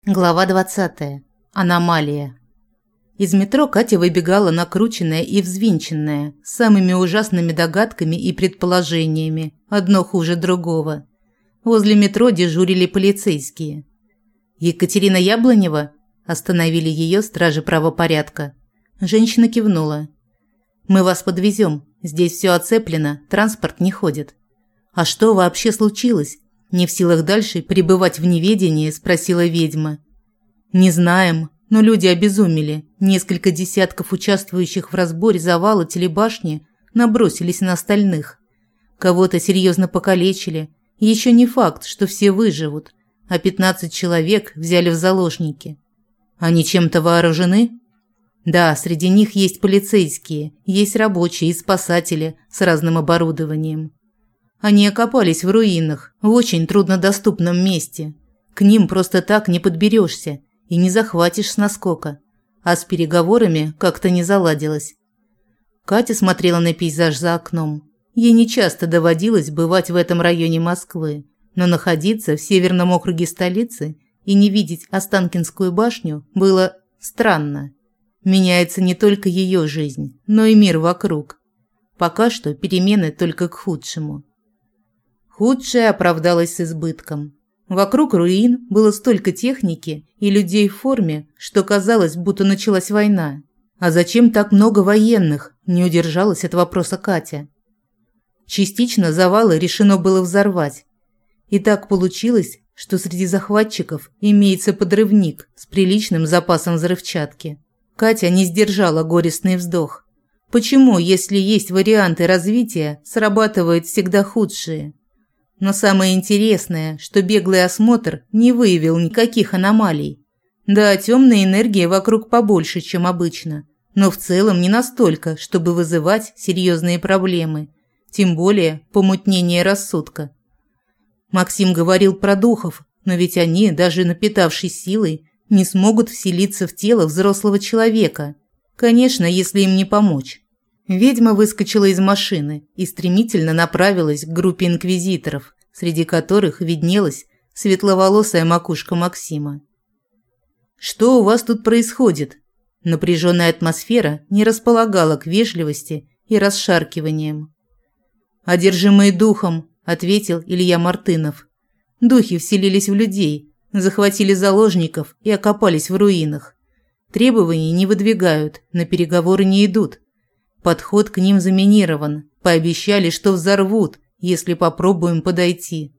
Глава 20. Аномалия. Из метро Катя выбегала накрученная и взвинченная, с самыми ужасными догадками и предположениями, одно хуже другого. Возле метро дежурили полицейские. «Екатерина Яблонева?» – остановили ее стражи правопорядка. Женщина кивнула. «Мы вас подвезем. Здесь все оцеплено, транспорт не ходит». «А что вообще случилось?» Не в силах дальше пребывать в неведении, спросила ведьма. «Не знаем, но люди обезумели. Несколько десятков участвующих в разборе завала телебашни набросились на остальных. Кого-то серьезно покалечили. Еще не факт, что все выживут, а 15 человек взяли в заложники. Они чем-то вооружены?» «Да, среди них есть полицейские, есть рабочие и спасатели с разным оборудованием. Они окопались в руинах, в очень труднодоступном месте. К ним просто так не подберешься и не захватишь с наскока. А с переговорами как-то не заладилось». Катя смотрела на пейзаж за окном. Ей нечасто доводилось бывать в этом районе Москвы, но находиться в северном округе столицы и не видеть Останкинскую башню было странно. Меняется не только ее жизнь, но и мир вокруг. Пока что перемены только к худшему. Худшее оправдалось с избытком. Вокруг руин было столько техники и людей в форме, что казалось, будто началась война. «А зачем так много военных?» – не удержалась от вопроса Катя. Частично завалы решено было взорвать. И так получилось, что среди захватчиков имеется подрывник с приличным запасом взрывчатки. Катя не сдержала горестный вздох. Почему, если есть варианты развития, срабатывают всегда худшие? Но самое интересное, что беглый осмотр не выявил никаких аномалий. Да, темной энергии вокруг побольше, чем обычно, но в целом не настолько, чтобы вызывать серьезные проблемы, тем более помутнение рассудка. Максим говорил про духов, но ведь они, даже напитавшись силой, не смогут вселиться в тело взрослого человека. Конечно, если им не помочь. Ведьма выскочила из машины и стремительно направилась к группе инквизиторов, среди которых виднелась светловолосая макушка Максима. «Что у вас тут происходит?» Напряженная атмосфера не располагала к вежливости и расшаркиваниям. «Одержимые духом», – ответил Илья Мартынов. «Духи вселились в людей, захватили заложников и окопались в руинах. Требований не выдвигают, на переговоры не идут. Подход к ним заминирован. Пообещали, что взорвут, если попробуем подойти».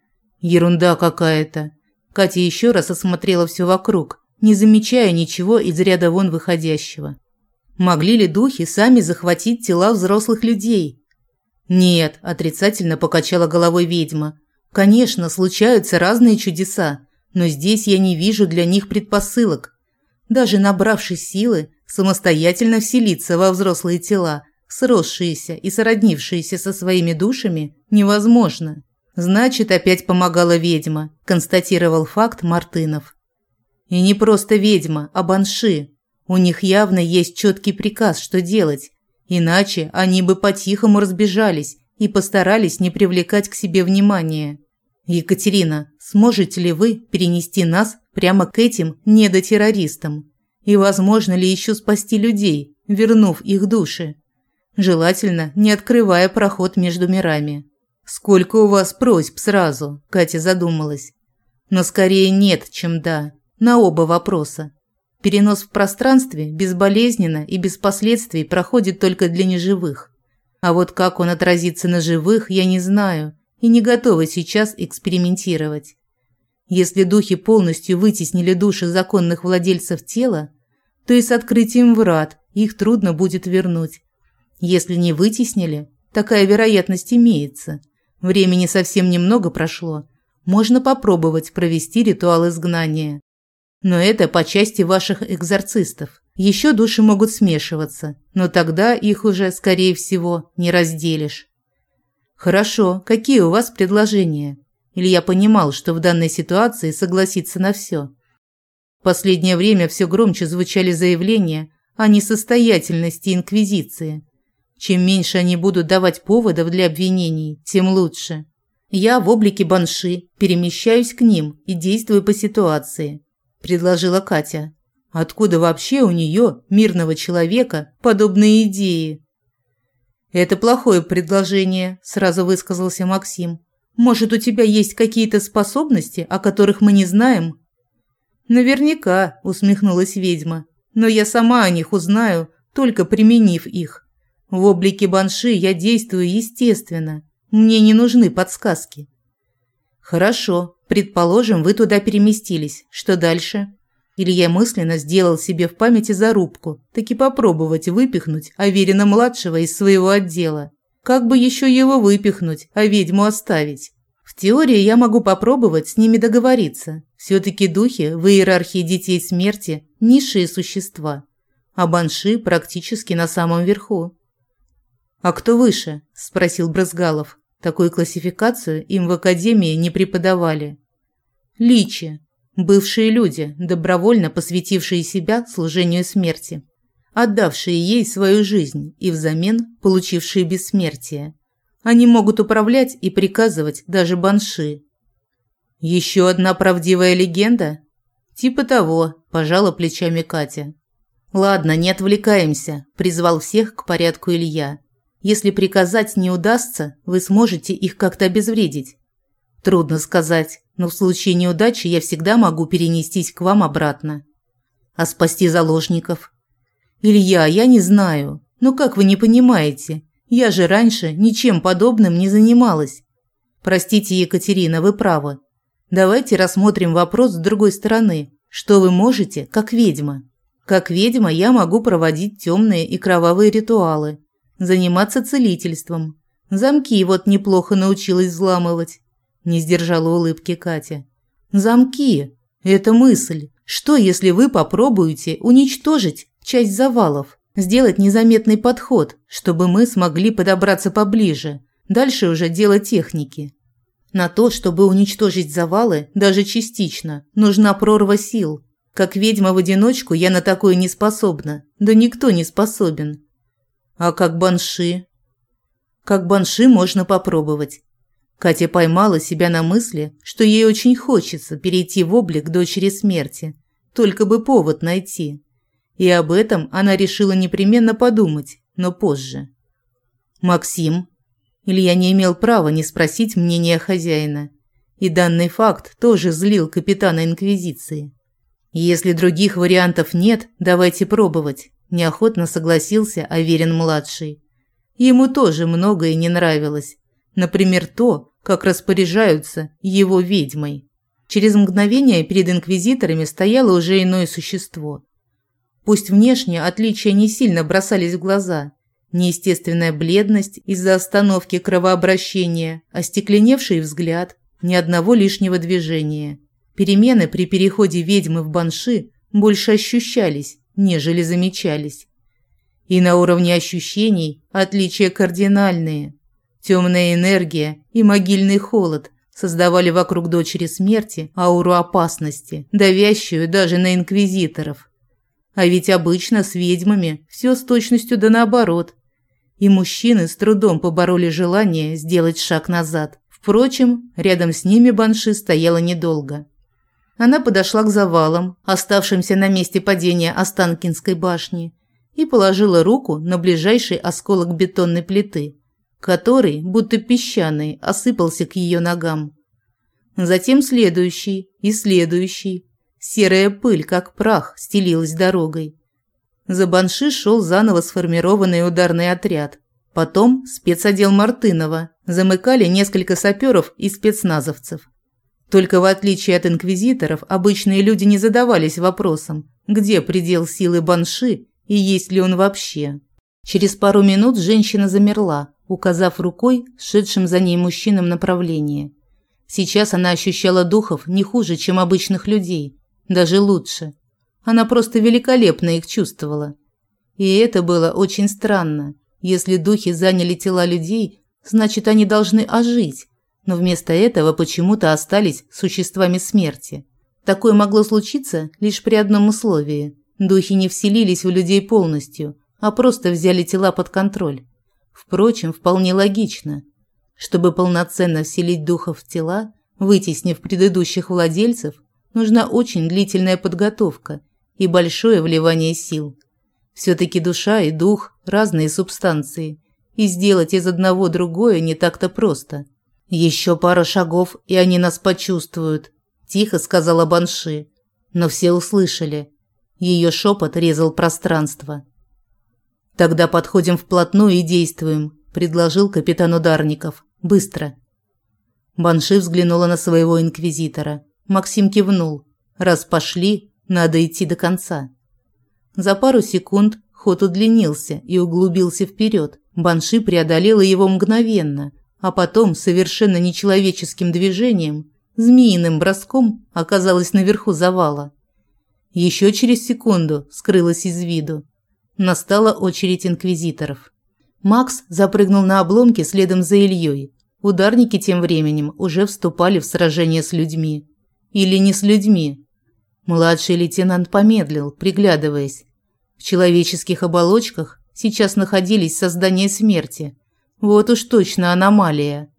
«Ерунда какая-то». Катя еще раз осмотрела все вокруг, не замечая ничего из ряда вон выходящего. Могли ли духи сами захватить тела взрослых людей? «Нет», – отрицательно покачала головой ведьма. «Конечно, случаются разные чудеса, но здесь я не вижу для них предпосылок. Даже набравшись силы, самостоятельно вселиться во взрослые тела, сросшиеся и сроднившиеся со своими душами, невозможно». «Значит, опять помогала ведьма», – констатировал факт Мартынов. «И не просто ведьма, а банши. У них явно есть четкий приказ, что делать, иначе они бы по-тихому разбежались и постарались не привлекать к себе внимания. Екатерина, сможете ли вы перенести нас прямо к этим недотеррористам? И возможно ли еще спасти людей, вернув их души? Желательно, не открывая проход между мирами». «Сколько у вас просьб сразу?» – Катя задумалась. «Но скорее нет, чем да. На оба вопроса. Перенос в пространстве безболезненно и без последствий проходит только для неживых. А вот как он отразится на живых, я не знаю и не готова сейчас экспериментировать. Если духи полностью вытеснили души законных владельцев тела, то и с открытием врат их трудно будет вернуть. Если не вытеснили, такая вероятность имеется. Времени совсем немного прошло. Можно попробовать провести ритуал изгнания. Но это по части ваших экзорцистов. Еще души могут смешиваться, но тогда их уже, скорее всего, не разделишь». «Хорошо, какие у вас предложения?» Илья понимал, что в данной ситуации согласится на все. В последнее время все громче звучали заявления о несостоятельности инквизиции. Чем меньше они будут давать поводов для обвинений, тем лучше. Я в облике банши перемещаюсь к ним и действую по ситуации. – предложила Катя. «Откуда вообще у нее, мирного человека, подобные идеи?» «Это плохое предложение», – сразу высказался Максим. «Может, у тебя есть какие-то способности, о которых мы не знаем?» «Наверняка», – усмехнулась ведьма. «Но я сама о них узнаю, только применив их. В облике банши я действую естественно. Мне не нужны подсказки». «Хорошо. Предположим, вы туда переместились. Что дальше?» Илья мысленно сделал себе в памяти зарубку, таки попробовать выпихнуть Аверина-младшего из своего отдела. Как бы еще его выпихнуть, а ведьму оставить? В теории я могу попробовать с ними договориться. Все-таки духи в иерархии детей смерти – низшие существа, а банши практически на самом верху. «А кто выше?» – спросил Брызгалов. Такую классификацию им в академии не преподавали. «Личи. Бывшие люди, добровольно посвятившие себя служению смерти, отдавшие ей свою жизнь и взамен получившие бессмертие. Они могут управлять и приказывать даже банши». «Еще одна правдивая легенда?» «Типа того», – пожала плечами Катя. «Ладно, не отвлекаемся», – призвал всех к порядку Илья. «Если приказать не удастся, вы сможете их как-то обезвредить». «Трудно сказать, но в случае неудачи я всегда могу перенестись к вам обратно». «А спасти заложников?» «Илья, я не знаю. Но как вы не понимаете? Я же раньше ничем подобным не занималась». «Простите, Екатерина, вы правы. Давайте рассмотрим вопрос с другой стороны. Что вы можете, как ведьма?» «Как ведьма я могу проводить темные и кровавые ритуалы, заниматься целительством. Замки вот неплохо научилась взламывать». Не сдержала улыбки Катя. «Замки – это мысль. Что, если вы попробуете уничтожить часть завалов, сделать незаметный подход, чтобы мы смогли подобраться поближе? Дальше уже дело техники. На то, чтобы уничтожить завалы, даже частично, нужна прорва сил. Как ведьма в одиночку я на такое не способна, да никто не способен. А как банши?» «Как банши можно попробовать». Катя поймала себя на мысли, что ей очень хочется перейти в облик дочери смерти, только бы повод найти. И об этом она решила непременно подумать, но позже. «Максим?» Илья не имел права не спросить мнения хозяина. И данный факт тоже злил капитана Инквизиции. «Если других вариантов нет, давайте пробовать», – неохотно согласился Аверин-младший. Ему тоже многое не нравилось. Например, то, как распоряжаются его ведьмой. Через мгновение перед инквизиторами стояло уже иное существо. Пусть внешне отличия не сильно бросались в глаза. Неестественная бледность из-за остановки кровообращения, остекленевший взгляд, ни одного лишнего движения. Перемены при переходе ведьмы в банши больше ощущались, нежели замечались. И на уровне ощущений отличия кардинальные. Темная энергия и могильный холод создавали вокруг дочери смерти ауру опасности, давящую даже на инквизиторов. А ведь обычно с ведьмами все с точностью да наоборот. И мужчины с трудом побороли желание сделать шаг назад. Впрочем, рядом с ними банши стояла недолго. Она подошла к завалам, оставшимся на месте падения Останкинской башни, и положила руку на ближайший осколок бетонной плиты, который, будто песчаный, осыпался к ее ногам. Затем следующий и следующий. Серая пыль, как прах, стелилась дорогой. За банши шел заново сформированный ударный отряд. Потом спецотдел Мартынова. Замыкали несколько саперов и спецназовцев. Только в отличие от инквизиторов, обычные люди не задавались вопросом, где предел силы банши и есть ли он вообще. Через пару минут женщина замерла, указав рукой шедшим за ней мужчинам направление. Сейчас она ощущала духов не хуже, чем обычных людей, даже лучше. Она просто великолепно их чувствовала. И это было очень странно. Если духи заняли тела людей, значит, они должны ожить, но вместо этого почему-то остались существами смерти. Такое могло случиться лишь при одном условии. Духи не вселились в людей полностью, а просто взяли тела под контроль. Впрочем, вполне логично. Чтобы полноценно вселить духов в тела, вытеснив предыдущих владельцев, нужна очень длительная подготовка и большое вливание сил. Все-таки душа и дух – разные субстанции, и сделать из одного другое не так-то просто. «Еще пара шагов, и они нас почувствуют», – тихо сказала Банши, но все услышали. Ее шепот резал пространство. «Тогда подходим вплотную и действуем», – предложил капитан Ударников. «Быстро». Банши взглянула на своего инквизитора. Максим кивнул. «Раз пошли, надо идти до конца». За пару секунд ход удлинился и углубился вперед. Банши преодолела его мгновенно, а потом совершенно нечеловеческим движением, змеиным броском оказалась наверху завала. Еще через секунду скрылась из виду. Настала очередь инквизиторов. Макс запрыгнул на обломки следом за Ильей. Ударники тем временем уже вступали в сражение с людьми. Или не с людьми. Младший лейтенант помедлил, приглядываясь. В человеческих оболочках сейчас находились создания смерти. Вот уж точно аномалия.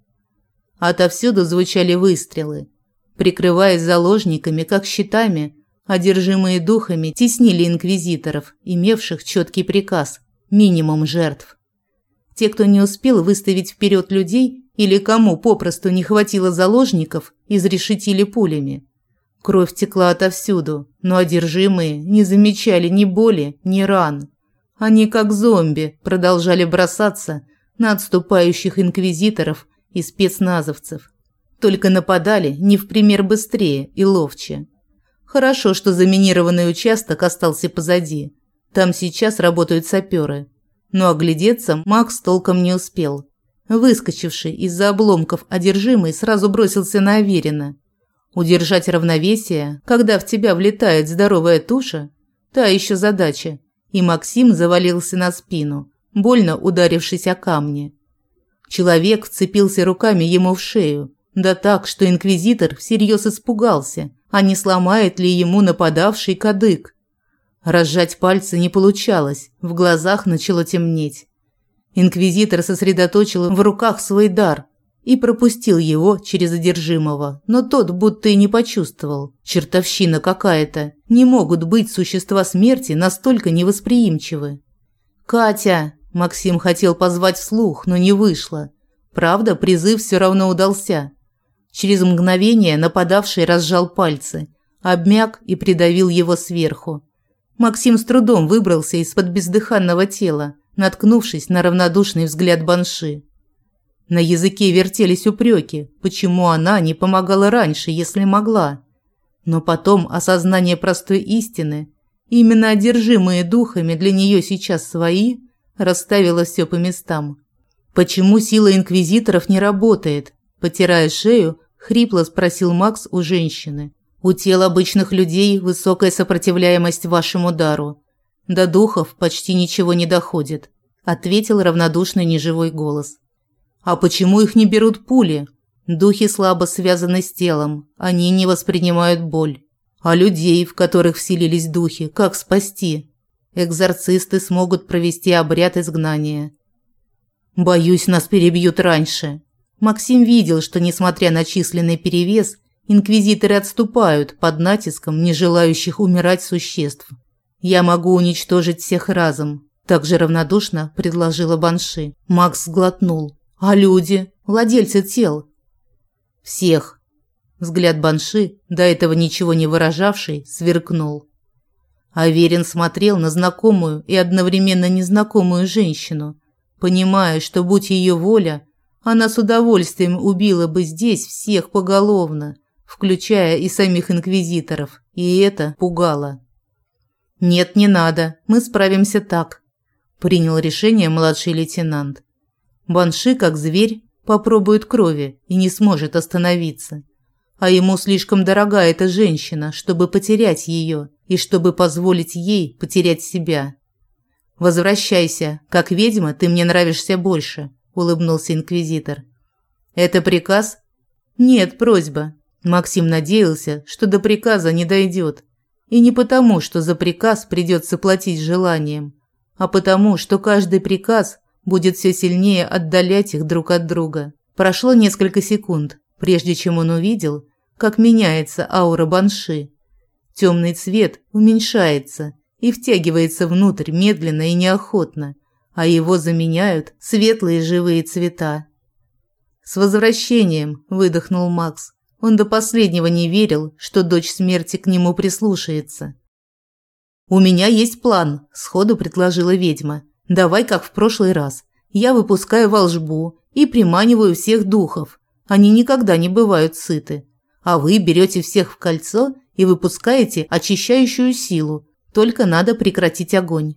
Отовсюду звучали выстрелы. Прикрываясь заложниками, как щитами, одержимые духами теснили инквизиторов, имевших четкий приказ – минимум жертв. Те, кто не успел выставить вперед людей или кому попросту не хватило заложников, изрешетили пулями. Кровь текла отовсюду, но одержимые не замечали ни боли, ни ран. Они, как зомби, продолжали бросаться на отступающих инквизиторов и спецназовцев. Только нападали не в пример быстрее и ловче. Хорошо, что заминированный участок остался позади. Там сейчас работают саперы. Но оглядеться Макс толком не успел. Выскочивший из-за обломков одержимый сразу бросился на Аверина. Удержать равновесие, когда в тебя влетает здоровая туша, та еще задача, и Максим завалился на спину, больно ударившись о камни. Человек вцепился руками ему в шею, да так, что инквизитор всерьез испугался, а не сломает ли ему нападавший кадык. Разжать пальцы не получалось, в глазах начало темнеть. Инквизитор сосредоточил в руках свой дар и пропустил его через одержимого, но тот будто и не почувствовал. Чертовщина какая-то. Не могут быть существа смерти настолько невосприимчивы. «Катя!» – Максим хотел позвать вслух, но не вышло. Правда, призыв все равно удался. Через мгновение нападавший разжал пальцы, обмяк и придавил его сверху. Максим с трудом выбрался из-под бездыханного тела, наткнувшись на равнодушный взгляд Банши. На языке вертелись упреки, почему она не помогала раньше, если могла. Но потом осознание простой истины, именно одержимые духами для нее сейчас свои, расставило все по местам. «Почему сила инквизиторов не работает?» Потирая шею, хрипло спросил Макс у женщины. «У тел обычных людей высокая сопротивляемость вашему дару. До духов почти ничего не доходит», ответил равнодушный неживой голос. «А почему их не берут пули? Духи слабо связаны с телом, они не воспринимают боль. А людей, в которых вселились духи, как спасти? Экзорцисты смогут провести обряд изгнания». «Боюсь, нас перебьют раньше». Максим видел, что, несмотря на численный перевес, инквизиторы отступают под натиском не желающих умирать существ. «Я могу уничтожить всех разом», – также равнодушно предложила Банши. Макс сглотнул. «А люди? Владельцы тел?» «Всех». Взгляд Банши, до этого ничего не выражавший, сверкнул. Аверин смотрел на знакомую и одновременно незнакомую женщину, понимая, что, будь ее воля, она с удовольствием убила бы здесь всех поголовно, включая и самих инквизиторов, и это пугало. «Нет, не надо, мы справимся так», – принял решение младший лейтенант. Банши, как зверь, попробует крови и не сможет остановиться. А ему слишком дорога эта женщина, чтобы потерять ее и чтобы позволить ей потерять себя. «Возвращайся. Как ведьма ты мне нравишься больше», – улыбнулся инквизитор. «Это приказ?» «Нет, просьба». Максим надеялся, что до приказа не дойдет. И не потому, что за приказ придется платить желанием, а потому, что каждый приказ будет все сильнее отдалять их друг от друга. Прошло несколько секунд, прежде чем он увидел, как меняется аура банши. Темный цвет уменьшается и втягивается внутрь медленно и неохотно, а его заменяют светлые живые цвета. «С возвращением!» – выдохнул Макс. Он до последнего не верил, что дочь смерти к нему прислушается. «У меня есть план», – сходу предложила ведьма. «Давай, как в прошлый раз. Я выпускаю волшбу и приманиваю всех духов. Они никогда не бывают сыты. А вы берете всех в кольцо и выпускаете очищающую силу. Только надо прекратить огонь».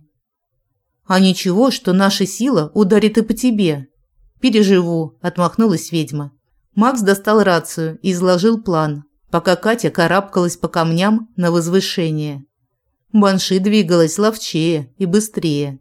«А ничего, что наша сила ударит и по тебе». «Переживу», – отмахнулась ведьма. Макс достал рацию и изложил план, пока Катя карабкалась по камням на возвышение. Банши двигалась ловчее и быстрее.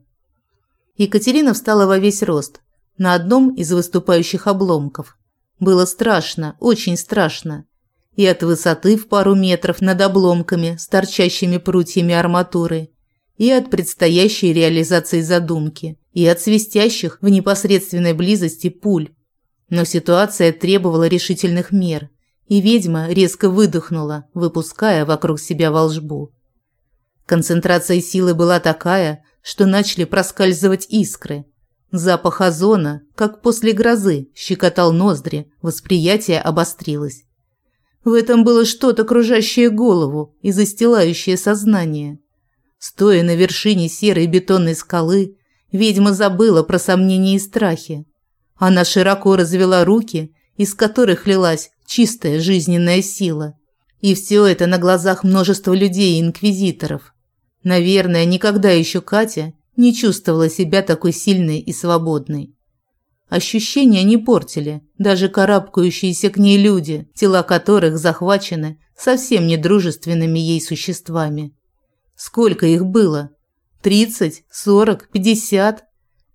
Екатерина встала во весь рост, на одном из выступающих обломков. Было страшно, очень страшно. И от высоты в пару метров над обломками с торчащими прутьями арматуры, и от предстоящей реализации задумки, и от свистящих в непосредственной близости пуль. Но ситуация требовала решительных мер, и ведьма резко выдохнула, выпуская вокруг себя волшбу. Концентрация силы была такая, что начали проскальзывать искры. Запах озона, как после грозы, щекотал ноздри, восприятие обострилось. В этом было что-то кружащее голову и застилающее сознание. Стоя на вершине серой бетонной скалы, ведьма забыла про сомнения и страхи. Она широко развела руки, из которых лилась чистая жизненная сила. И все это на глазах множества людей и инквизиторов. Наверное, никогда еще Катя не чувствовала себя такой сильной и свободной. Ощущения не портили даже карабкающиеся к ней люди, тела которых захвачены совсем недружественными ей существами. Сколько их было? 30, 40, 50?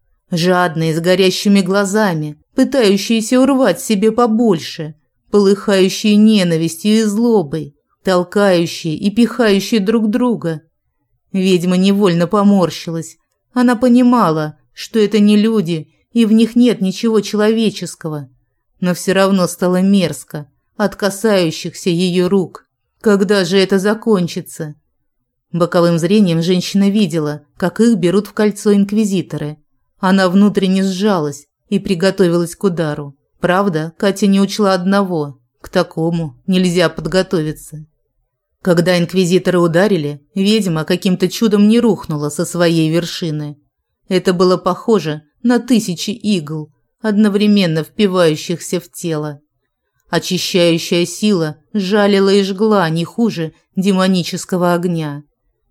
Жадные, с горящими глазами, пытающиеся урвать себе побольше, полыхающие ненавистью и злобой, толкающие и пихающие друг друга. Ведьма невольно поморщилась. Она понимала, что это не люди, и в них нет ничего человеческого. Но все равно стало мерзко от касающихся ее рук. Когда же это закончится? Боковым зрением женщина видела, как их берут в кольцо инквизиторы. Она внутренне сжалась и приготовилась к удару. Правда, Катя не учла одного – к такому нельзя подготовиться. Когда инквизиторы ударили, ведьма каким-то чудом не рухнула со своей вершины. Это было похоже на тысячи игл, одновременно впивающихся в тело. Очищающая сила жалила и жгла не хуже демонического огня.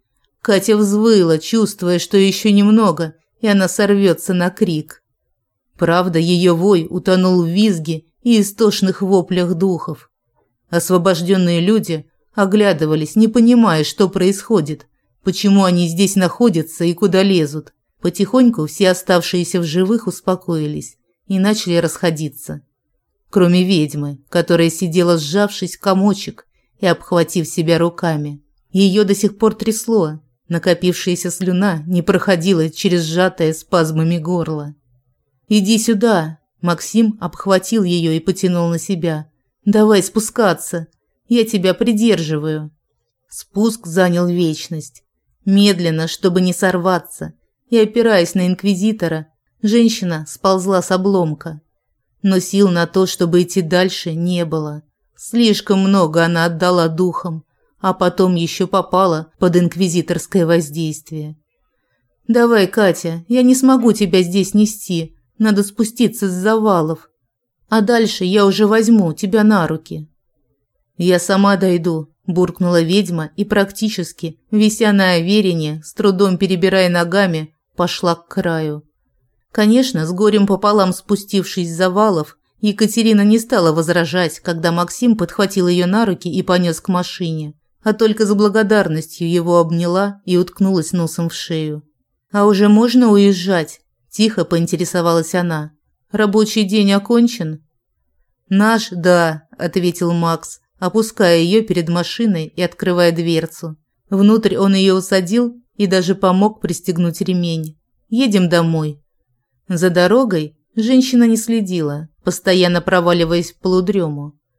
Катя взвыла, чувствуя, что еще немного, и она сорвется на крик. Правда, ее вой утонул в визге и истошных воплях духов. Освобожденные люди оглядывались, не понимая, что происходит, почему они здесь находятся и куда лезут. Потихоньку все оставшиеся в живых успокоились и начали расходиться. Кроме ведьмы, которая сидела сжавшись в комочек и обхватив себя руками. Ее до сих пор трясло, накопившаяся слюна не проходила через сжатое спазмами горло. «Иди сюда!» Максим обхватил ее и потянул на себя. «Давай спускаться! Я тебя придерживаю!» Спуск занял вечность. Медленно, чтобы не сорваться, и опираясь на инквизитора, женщина сползла с обломка. Но сил на то, чтобы идти дальше, не было. Слишком много она отдала духам, а потом еще попала под инквизиторское воздействие. «Давай, Катя, я не смогу тебя здесь нести, надо спуститься с завалов. А дальше я уже возьму тебя на руки». «Я сама дойду», – буркнула ведьма и практически, вися на оверине, с трудом перебирая ногами, пошла к краю. Конечно, с горем пополам спустившись с завалов, Екатерина не стала возражать, когда Максим подхватил ее на руки и понес к машине, а только с благодарностью его обняла и уткнулась носом в шею. «А уже можно уезжать?» – тихо поинтересовалась она. «Рабочий день окончен?» «Наш, да», – ответил Макс, опуская ее перед машиной и открывая дверцу. Внутрь он ее усадил и даже помог пристегнуть ремень. «Едем домой». За дорогой женщина не следила, постоянно проваливаясь в полудрему.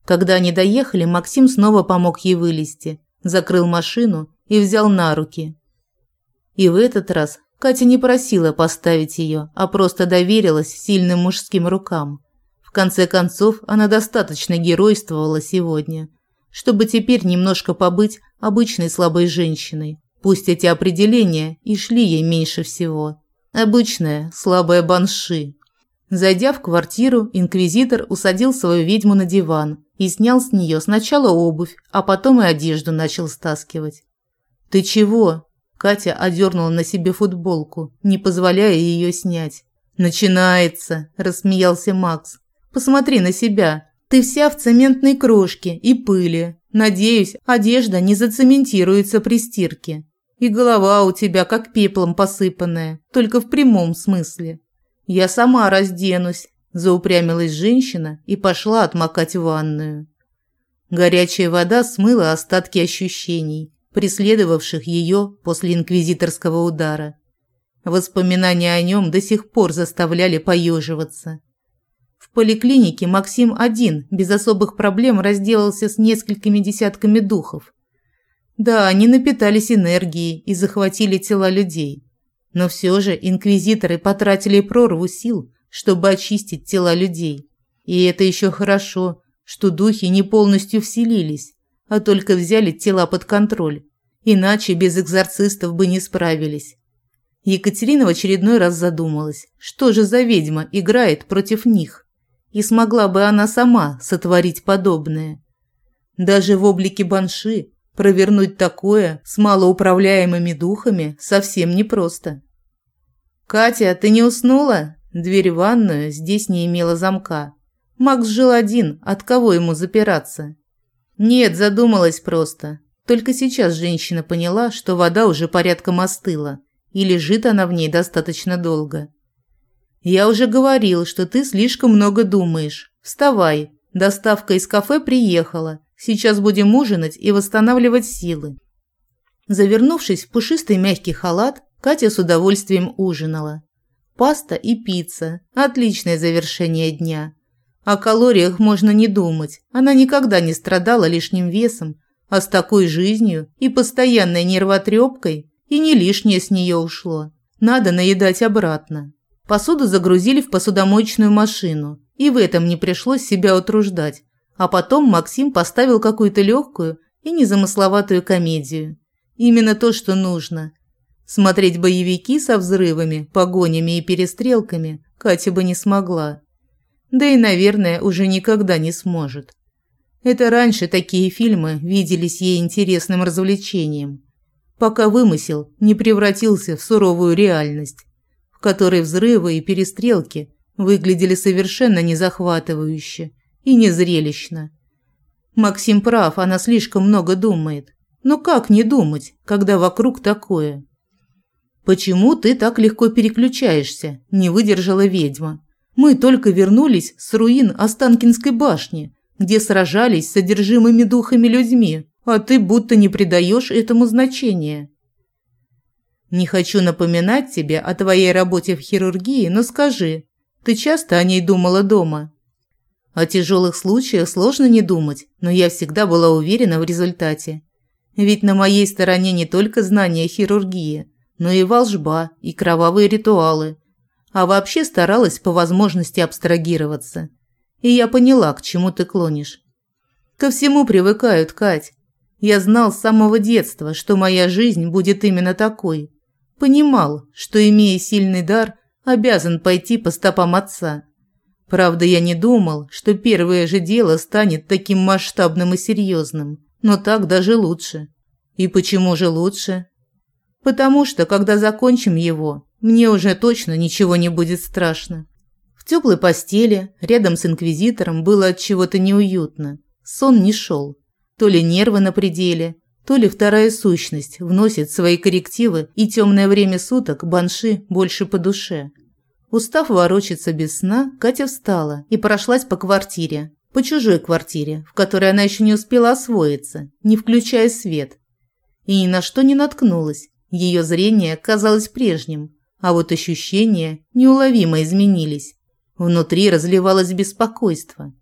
Когда они доехали, Максим снова помог ей вылезти, закрыл машину и взял на руки. И в этот раз Катя не просила поставить ее, а просто доверилась сильным мужским рукам. В конце концов, она достаточно геройствовала сегодня, чтобы теперь немножко побыть обычной слабой женщиной. Пусть эти определения и шли ей меньше всего. Обычная слабая банши. Зайдя в квартиру, инквизитор усадил свою ведьму на диван и снял с нее сначала обувь, а потом и одежду начал стаскивать. «Ты чего?» Катя одернула на себе футболку, не позволяя ее снять. «Начинается», – рассмеялся Макс. «Посмотри на себя. Ты вся в цементной крошке и пыли. Надеюсь, одежда не зацементируется при стирке. И голова у тебя как пеплом посыпанная, только в прямом смысле. Я сама разденусь», – заупрямилась женщина и пошла отмокать в ванную. Горячая вода смыла остатки ощущений, преследовавших ее после инквизиторского удара. Воспоминания о нем до сих пор заставляли поеживаться. В поликлинике Максим один, без особых проблем, разделался с несколькими десятками духов. Да, они напитались энергией и захватили тела людей. Но все же инквизиторы потратили прорву сил, чтобы очистить тела людей. И это еще хорошо, что духи не полностью вселились, а только взяли тела под контроль. Иначе без экзорцистов бы не справились. Екатерина в очередной раз задумалась, что же за ведьма играет против них. И смогла бы она сама сотворить подобное. Даже в облике банши провернуть такое с малоуправляемыми духами совсем непросто. «Катя, ты не уснула?» Дверь в ванную здесь не имела замка. Макс жил один, от кого ему запираться? «Нет, задумалась просто». Только сейчас женщина поняла, что вода уже порядком остыла, и лежит она в ней достаточно долго. «Я уже говорил, что ты слишком много думаешь. Вставай, доставка из кафе приехала. Сейчас будем ужинать и восстанавливать силы». Завернувшись в пушистый мягкий халат, Катя с удовольствием ужинала. Паста и пицца – отличное завершение дня. О калориях можно не думать, она никогда не страдала лишним весом, а с такой жизнью и постоянной нервотрепкой и не лишнее с нее ушло. Надо наедать обратно. Посуду загрузили в посудомоечную машину, и в этом не пришлось себя утруждать. А потом Максим поставил какую-то легкую и незамысловатую комедию. Именно то, что нужно. Смотреть боевики со взрывами, погонями и перестрелками Катя бы не смогла. Да и, наверное, уже никогда не сможет. Это раньше такие фильмы виделись ей интересным развлечением, пока вымысел не превратился в суровую реальность, в которой взрывы и перестрелки выглядели совершенно незахватывающе и незрелищно. Максим прав, она слишком много думает. Но как не думать, когда вокруг такое? «Почему ты так легко переключаешься?» – не выдержала ведьма. «Мы только вернулись с руин Останкинской башни, где сражались с содержимыми духами людьми, а ты будто не придаешь этому значения». «Не хочу напоминать тебе о твоей работе в хирургии, но скажи, ты часто о ней думала дома?» О тяжелых случаях сложно не думать, но я всегда была уверена в результате. Ведь на моей стороне не только знания хирургии, но и волжба, и кровавые ритуалы. А вообще старалась по возможности абстрагироваться. И я поняла, к чему ты клонишь. Ко всему привыкают, Кать. Я знал с самого детства, что моя жизнь будет именно такой. Понимал, что, имея сильный дар, обязан пойти по стопам отца. Правда, я не думал, что первое же дело станет таким масштабным и серьезным. Но так даже лучше. И почему же лучше? Потому что, когда закончим его, мне уже точно ничего не будет страшно. В теплой постели, рядом с инквизитором, было от чего-то неуютно. Сон не шел. То ли нервы на пределе, то ли вторая сущность вносит свои коррективы, и темное время суток банши больше по душе. Устав ворочаться без сна, Катя встала и прошлась по квартире. По чужой квартире, в которой она еще не успела освоиться, не включая свет. И ни на что не наткнулась. Ее зрение казалось прежним, а вот ощущения неуловимо изменились. Внутри разливалось беспокойство.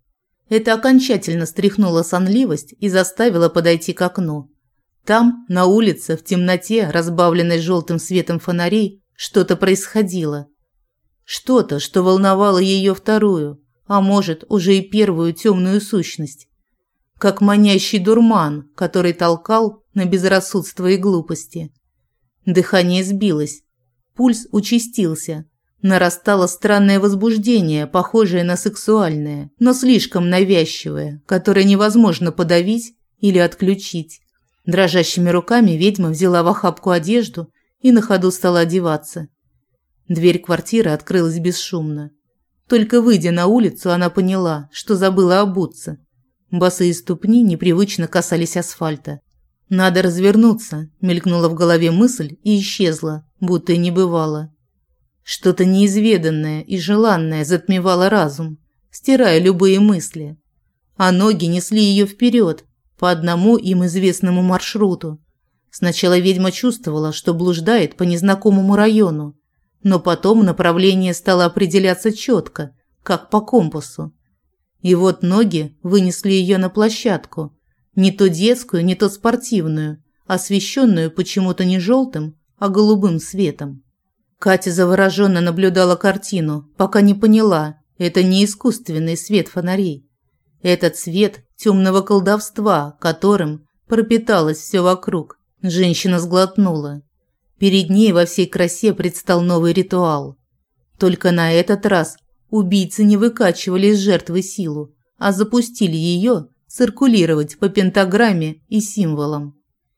Это окончательно стряхнуло сонливость и заставило подойти к окну. Там, на улице, в темноте, разбавленной желтым светом фонарей, что-то происходило. Что-то, что волновало ее вторую, а может, уже и первую темную сущность. Как манящий дурман, который толкал на безрассудство и глупости. Дыхание сбилось, пульс участился. Нарастало странное возбуждение, похожее на сексуальное, но слишком навязчивое, которое невозможно подавить или отключить. Дрожащими руками ведьма взяла в охапку одежду и на ходу стала одеваться. Дверь квартиры открылась бесшумно. Только выйдя на улицу, она поняла, что забыла обуться. Босые ступни непривычно касались асфальта. «Надо развернуться», – мелькнула в голове мысль и исчезла, будто и не бывало. Что-то неизведанное и желанное затмевало разум, стирая любые мысли. А ноги несли ее вперед, по одному им известному маршруту. Сначала ведьма чувствовала, что блуждает по незнакомому району, но потом направление стало определяться четко, как по компасу. И вот ноги вынесли ее на площадку, не то детскую, не то спортивную, освещенную почему-то не желтым, а голубым светом. Катя завороженно наблюдала картину, пока не поняла, это не искусственный свет фонарей. Это цвет темного колдовства, которым пропиталось все вокруг. Женщина сглотнула. Перед ней во всей красе предстал новый ритуал. Только на этот раз убийцы не выкачивали из жертвы силу, а запустили ее циркулировать по пентаграмме и символам.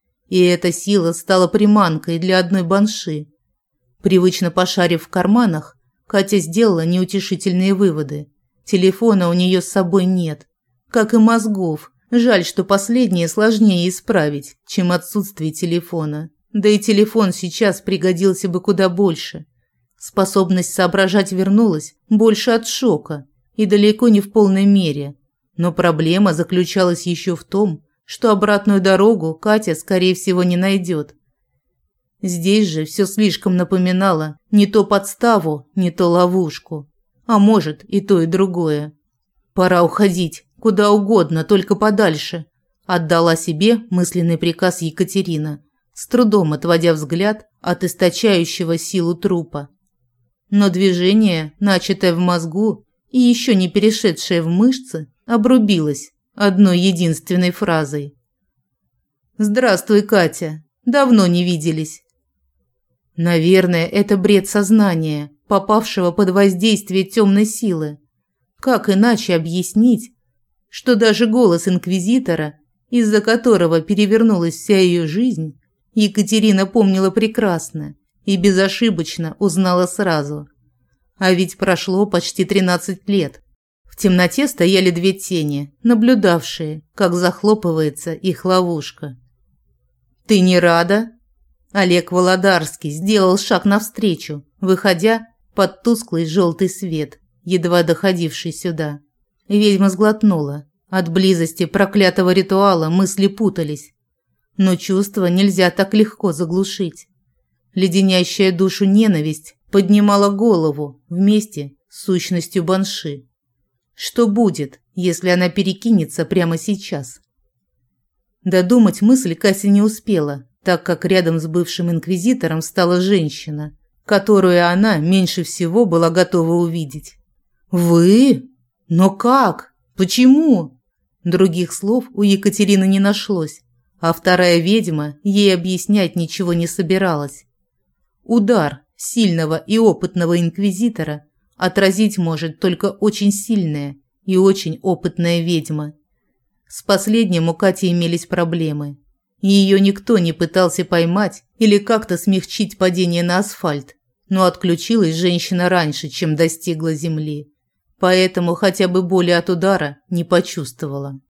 И эта сила стала приманкой для одной банши. Привычно пошарив в карманах, Катя сделала неутешительные выводы. Телефона у нее с собой нет, как и мозгов. Жаль, что последнее сложнее исправить, чем отсутствие телефона. Да и телефон сейчас пригодился бы куда больше. Способность соображать вернулась больше от шока и далеко не в полной мере. Но проблема заключалась еще в том, что обратную дорогу Катя, скорее всего, не найдет. Здесь же все слишком напоминало не то подставу, не то ловушку. А может, и то, и другое. Пора уходить, куда угодно, только подальше. Отдала себе мысленный приказ Екатерина, с трудом отводя взгляд от источающего силу трупа. Но движение, начатое в мозгу и еще не перешедшее в мышцы, обрубилось одной единственной фразой. «Здравствуй, Катя. Давно не виделись». Наверное, это бред сознания, попавшего под воздействие темной силы. Как иначе объяснить, что даже голос инквизитора, из-за которого перевернулась вся ее жизнь, Екатерина помнила прекрасно и безошибочно узнала сразу. А ведь прошло почти 13 лет. В темноте стояли две тени, наблюдавшие, как захлопывается их ловушка. «Ты не рада?» Олег Володарский сделал шаг навстречу, выходя под тусклый желтый свет, едва доходивший сюда. Ведьма сглотнула. От близости проклятого ритуала мысли путались. Но чувства нельзя так легко заглушить. Леденящая душу ненависть поднимала голову вместе с сущностью банши. Что будет, если она перекинется прямо сейчас? Додумать мысль Кася не успела, так как рядом с бывшим инквизитором стала женщина, которую она меньше всего была готова увидеть. «Вы? Но как? Почему?» Других слов у Екатерины не нашлось, а вторая ведьма ей объяснять ничего не собиралась. Удар сильного и опытного инквизитора отразить может только очень сильная и очень опытная ведьма. С последним у Кати имелись проблемы. Ее никто не пытался поймать или как-то смягчить падение на асфальт, но отключилась женщина раньше, чем достигла земли. Поэтому хотя бы боли от удара не почувствовала.